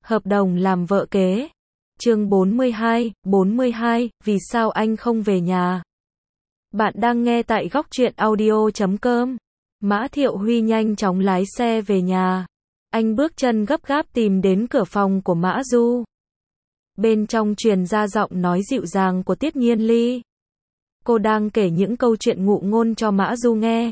Hợp đồng làm vợ kế. Chương 42, vì sao anh không về nhà? Bạn đang nghe tại Góc Truyện Audio.com. Mã Thiệu Huy nhanh chóng lái xe về nhà. Anh bước chân gấp gáp tìm đến cửa phòng của Mã Du. Bên trong truyền ra giọng nói dịu dàng của Tiết Nhiên Ly. Cô đang kể những câu chuyện ngụ ngôn cho Mã Du nghe.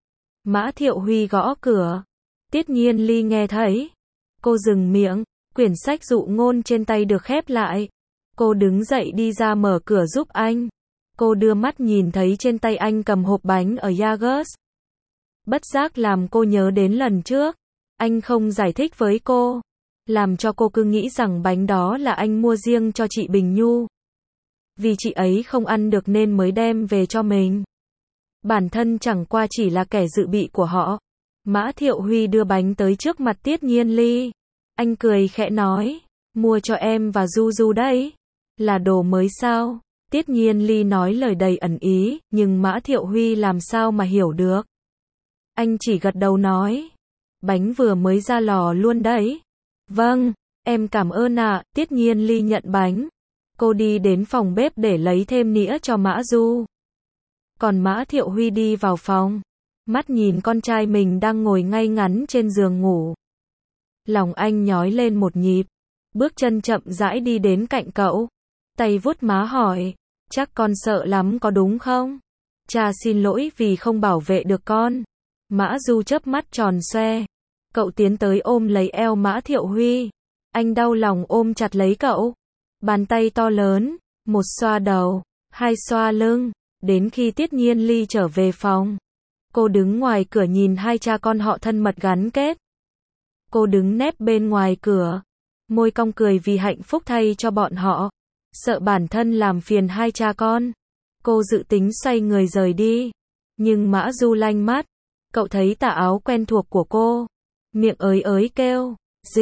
Mã Thiệu Huy gõ cửa. Tiết Nhiên Ly nghe thấy. Cô dừng miệng, quyển sách dụ ngôn trên tay được khép lại. Cô đứng dậy đi ra mở cửa giúp anh. Cô đưa mắt nhìn thấy trên tay anh cầm hộp bánh ở Jaggers. Bất giác làm cô nhớ đến lần trước. Anh không giải thích với cô. Làm cho cô cứ nghĩ rằng bánh đó là anh mua riêng cho chị Bình Nhu. Vì chị ấy không ăn được nên mới đem về cho mình. Bản thân chẳng qua chỉ là kẻ dự bị của họ. Mã Thiệu Huy đưa bánh tới trước mặt Tiết Nhiên Ly. Anh cười khẽ nói, mua cho em và Du Du đấy. Là đồ mới sao? Tiết Nhiên Ly nói lời đầy ẩn ý, nhưng Mã Thiệu Huy làm sao mà hiểu được. Anh chỉ gật đầu nói, bánh vừa mới ra lò luôn đấy. Vâng, em cảm ơn ạ. Tiết Nhiên Ly nhận bánh. Cô đi đến phòng bếp để lấy thêm nĩa cho Mã Du. Còn Mã Thiệu Huy đi vào phòng. Mắt nhìn con trai mình đang ngồi ngay ngắn trên giường ngủ. Lòng anh nhói lên một nhịp. Bước chân chậm rãi đi đến cạnh cậu. Tay vuốt má hỏi, chắc con sợ lắm có đúng không? Cha xin lỗi vì không bảo vệ được con. Mã Du chớp mắt tròn xoe. Cậu tiến tới ôm lấy eo Mã Thiệu Huy. Anh đau lòng ôm chặt lấy cậu. Bàn tay to lớn, một xoa đầu, hai xoa lưng. Đến khi Tiết Nhiên Ly trở về phòng, cô đứng ngoài cửa nhìn hai cha con họ thân mật gắn kết. Cô đứng nép bên ngoài cửa, môi cong cười vì hạnh phúc thay cho bọn họ. Sợ bản thân làm phiền hai cha con, cô dự tính xoay người rời đi. Nhưng Mã Du lanh mắt, cậu thấy tà áo quen thuộc của cô. Miệng ới ới kêu,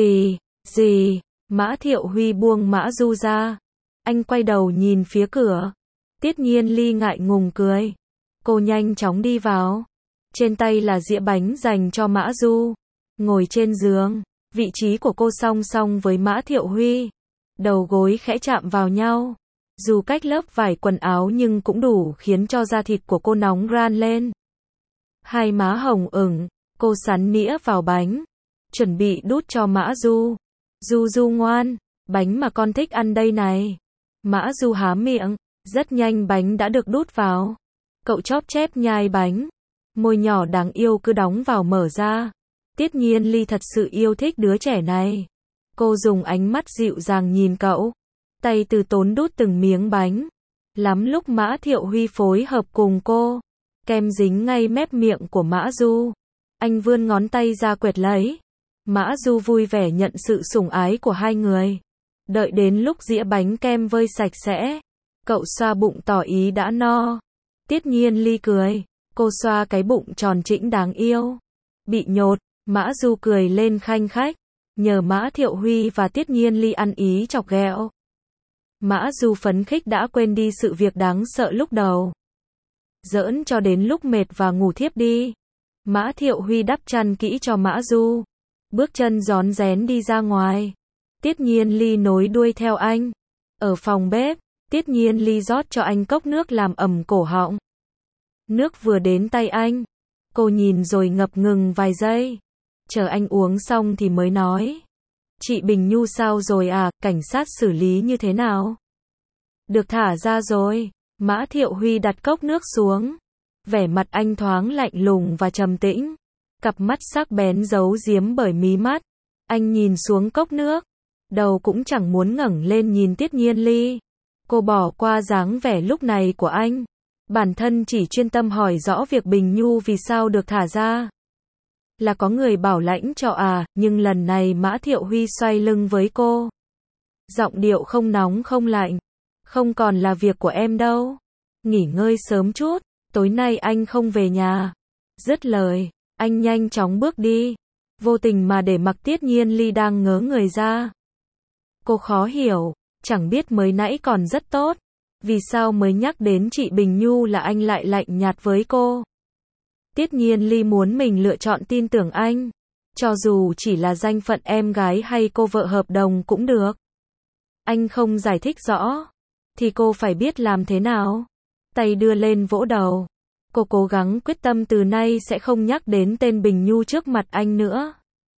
gì, Mã Thiệu Huy buông Mã Du ra. Anh quay đầu nhìn phía cửa. Tiết Nhiên Ly ngại ngùng cười. Cô nhanh chóng đi vào. Trên tay là dĩa bánh dành cho Mã Du. Ngồi trên giường, vị trí của cô song song với Mã Thiệu Huy. Đầu gối khẽ chạm vào nhau. Dù cách lớp vải quần áo nhưng cũng đủ khiến cho da thịt của cô nóng ran lên. Hai má hồng ửng, cô sắn nĩa vào bánh. Chuẩn bị đút cho Mã Du. Du Du ngoan, bánh mà con thích ăn đây này. Mã Du há miệng, rất nhanh bánh đã được đút vào. Cậu chóp chép nhai bánh. Môi nhỏ đáng yêu cứ đóng vào mở ra. Tiết Nhiên Ly thật sự yêu thích đứa trẻ này. Cô dùng ánh mắt dịu dàng nhìn cậu. Tay từ tốn đút từng miếng bánh. Lắm lúc Mã Thiệu Huy phối hợp cùng cô. Kem dính ngay mép miệng của Mã Du. Anh vươn ngón tay ra quẹt lấy. Mã Du vui vẻ nhận sự sủng ái của hai người. Đợi đến lúc dĩa bánh kem vơi sạch sẽ, cậu xoa bụng tỏ ý đã no. Tiết Nhiên Ly cười. Cô xoa cái bụng tròn trĩnh đáng yêu. Bị nhột, Mã Du cười lên khanh khách. Nhờ Mã Thiệu Huy và Tiết Nhiên Ly ăn ý chọc ghẹo. Mã Du phấn khích đã quên đi sự việc đáng sợ lúc đầu. Giỡn cho đến lúc mệt và ngủ thiếp đi. Mã Thiệu Huy đắp chăn kỹ cho Mã Du. Bước chân rón rén đi ra ngoài. Tiết Nhiên Ly nối đuôi theo anh. Ở phòng bếp, Tiết Nhiên Ly rót cho anh cốc nước làm ẩm cổ họng. Nước vừa đến tay anh. Cô nhìn rồi ngập ngừng vài giây. Chờ anh uống xong thì mới nói. Chị Bình Nhu sao rồi à, cảnh sát xử lý như thế nào? Được thả ra rồi. Mã Thiệu Huy đặt cốc nước xuống. Vẻ mặt anh thoáng lạnh lùng và trầm tĩnh. Cặp mắt sắc bén giấu giếm bởi mí mắt. Anh nhìn xuống cốc nước. Đầu cũng chẳng muốn ngẩng lên nhìn Tiết Nhiên Ly. Cô bỏ qua dáng vẻ lúc này của anh. Bản thân chỉ chuyên tâm hỏi rõ việc Bình Nhu vì sao được thả ra. Là có người bảo lãnh cho à, nhưng lần này Mã Thiệu Huy xoay lưng với cô. Giọng điệu không nóng không lạnh. Không còn là việc của em đâu. Nghỉ ngơi sớm chút, tối nay anh không về nhà. Dứt lời, anh nhanh chóng bước đi. Vô tình mà để mặc Tiết Nhiên Ly đang ngớ người ra. Cô khó hiểu, chẳng biết mới nãy còn rất tốt. Vì sao mới nhắc đến chị Bình Nhu là anh lại lạnh nhạt với cô? Tiết Nhiên Ly muốn mình lựa chọn tin tưởng anh. Cho dù chỉ là danh phận em gái hay cô vợ hợp đồng cũng được. Anh không giải thích rõ, thì cô phải biết làm thế nào? Tay đưa lên vỗ đầu. Cô cố gắng quyết tâm từ nay sẽ không nhắc đến tên Bình Nhu trước mặt anh nữa.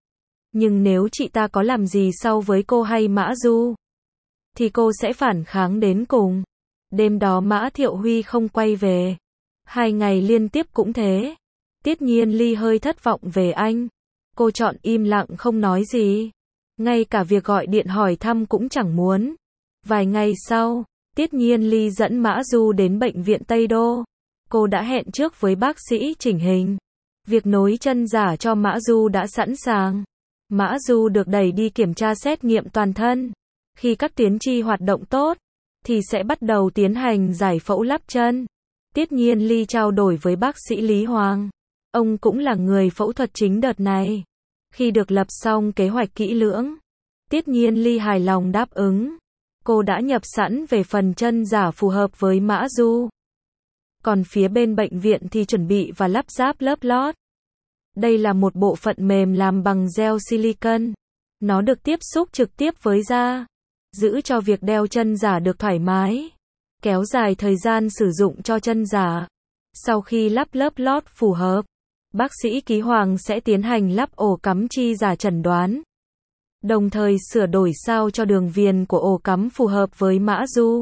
Nhưng nếu chị ta có làm gì sau với cô hay Mã Du, thì cô sẽ phản kháng đến cùng. Đêm đó Mã Thiệu Huy không quay về. 2 ngày liên tiếp cũng thế. Tiết Nhiên Ly hơi thất vọng về anh. Cô chọn im lặng không nói gì. Ngay cả việc gọi điện hỏi thăm cũng chẳng muốn. Vài ngày sau, Tiết Nhiên Ly dẫn Mã Du đến bệnh viện Tây Đô. Cô đã hẹn trước với bác sĩ chỉnh hình. Việc nối chân giả cho Mã Du đã sẵn sàng. Mã Du được đẩy đi kiểm tra xét nghiệm toàn thân. Khi các tuyến chi hoạt động tốt, thì sẽ bắt đầu tiến hành giải phẫu lắp chân. Tiết Nhiên Ly trao đổi với bác sĩ Lý Hoàng. Ông cũng là người phẫu thuật chính đợt này. Khi được lập xong kế hoạch kỹ lưỡng, Tiết Nhiên Ly hài lòng đáp ứng. Cô đã nhập sẵn về phần chân giả phù hợp với Mã Du. Còn phía bên bệnh viện thì chuẩn bị và lắp ráp lớp lót. Đây là một bộ phận mềm làm bằng gel silicon. Nó được tiếp xúc trực tiếp với da, giữ cho việc đeo chân giả được thoải mái, kéo dài thời gian sử dụng cho chân giả. Sau khi lắp lớp lót phù hợp, bác sĩ Ký Hoàng sẽ tiến hành lắp ổ cắm chi giả chẩn đoán, đồng thời sửa đổi sao cho đường viền của ổ cắm phù hợp với Mã Du.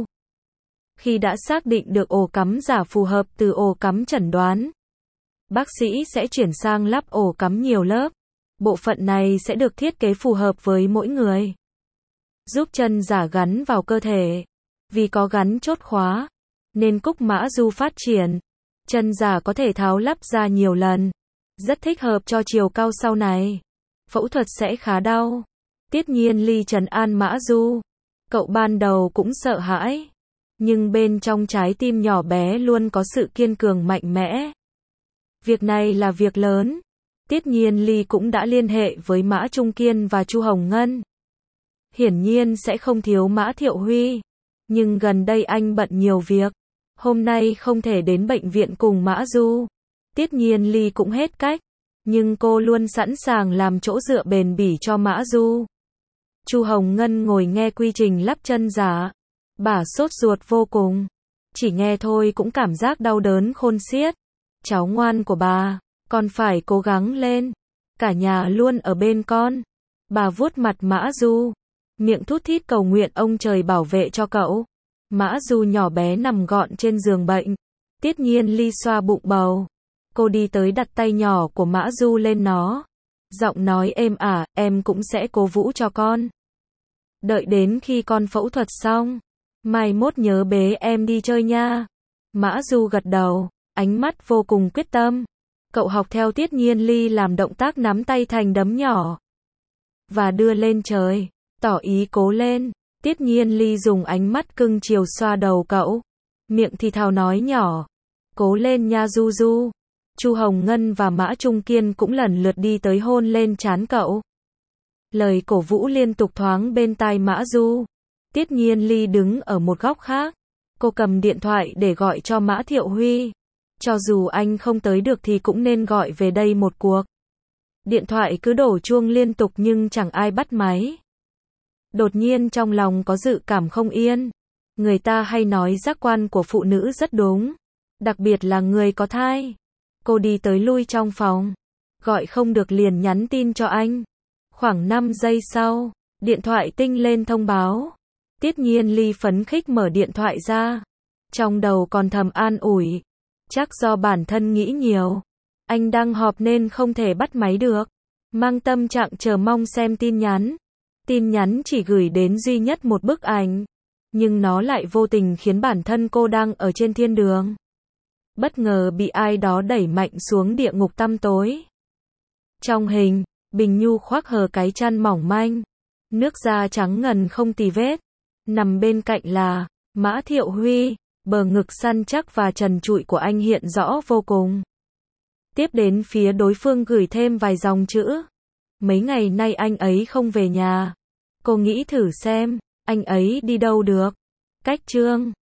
Khi đã xác định được ổ cắm giả phù hợp từ ổ cắm chẩn đoán, bác sĩ sẽ chuyển sang lắp ổ cắm nhiều lớp. Bộ phận này sẽ được thiết kế phù hợp với mỗi người, giúp chân giả gắn vào cơ thể. Vì có gắn chốt khóa, nên cúc Mã Du phát triển. Chân giả có thể tháo lắp ra nhiều lần, rất thích hợp cho chiều cao sau này. Phẫu thuật sẽ khá đau. Tiết Nhiên Ly trấn an Mã Du. Cậu ban đầu cũng sợ hãi, nhưng bên trong trái tim nhỏ bé luôn có sự kiên cường mạnh mẽ. Việc này là việc lớn. Tiết Nhiên Ly cũng đã liên hệ với Mã Trung Kiên và Chu Hồng Ngân. Hiển nhiên sẽ không thiếu Mã Thiệu Huy, nhưng gần đây anh bận nhiều việc, hôm nay không thể đến bệnh viện cùng Mã Du. Tiết Nhiên Ly cũng hết cách, nhưng cô luôn sẵn sàng làm chỗ dựa bền bỉ cho Mã Du. Chu Hồng Ngân ngồi nghe quy trình lắp chân giả. Bà sốt ruột vô cùng. Chỉ nghe thôi cũng cảm giác đau đớn khôn xiết. Cháu ngoan của bà, con phải cố gắng lên. Cả nhà luôn ở bên con. Bà vuốt mặt Mã Du, miệng thút thít cầu nguyện ông trời bảo vệ cho cậu. Mã Du nhỏ bé nằm gọn trên giường bệnh. Tiết Nhiên Ly xoa bụng bầu. Cô đi tới đặt tay nhỏ của Mã Du lên nó. Giọng nói êm ả, em cũng sẽ cố vũ cho con. Đợi đến khi con phẫu thuật xong, mai mốt nhớ bế em đi chơi nha. Mã Du gật đầu, ánh mắt vô cùng quyết tâm. Cậu học theo Tiết Nhiên Ly làm động tác nắm tay thành đấm nhỏ và đưa lên trời, tỏ ý cố lên. Tiết Nhiên Ly dùng ánh mắt cưng chiều xoa đầu cậu, miệng thì thào nói nhỏ, cố lên nha Du Du. Chu Hồng Ngân và Mã Trung Kiên cũng lần lượt đi tới hôn lên trán cậu. Lời cổ vũ liên tục thoáng bên tai Mã Du. Tiết Nhiên Ly đứng ở một góc khác. Cô cầm điện thoại để gọi cho Mã Thiệu Huy. Cho dù anh không tới được thì cũng nên gọi về đây một cuộc. Điện thoại cứ đổ chuông liên tục nhưng chẳng ai bắt máy. Đột nhiên trong lòng có dự cảm không yên. Người ta hay nói giác quan của phụ nữ rất đúng, đặc biệt là người có thai. Cô đi tới lui trong phòng, gọi không được liền nhắn tin cho anh. Khoảng 5 giây sau, điện thoại tinh lên thông báo. Tiết Nhiên Ly phấn khích mở điện thoại ra. Trong đầu còn thầm an ủi, chắc do bản thân nghĩ nhiều. Anh đang họp nên không thể bắt máy được. Mang tâm trạng chờ mong xem tin nhắn. Tin nhắn chỉ gửi đến duy nhất một bức ảnh, nhưng nó lại vô tình khiến bản thân cô đang ở trên thiên đường. Bất ngờ bị ai đó đẩy mạnh xuống địa ngục tăm tối. Trong hình, Bình Nhu khoác hờ cái chăn mỏng manh, nước da trắng ngần không tì vết. Nằm bên cạnh là Mã Thiệu Huy, bờ ngực săn chắc và trần trụi của anh hiện rõ vô cùng. Tiếp đến phía đối phương gửi thêm vài dòng chữ. Mấy ngày nay anh ấy không về nhà. Cô nghĩ thử xem, anh ấy đi đâu được. Cách chương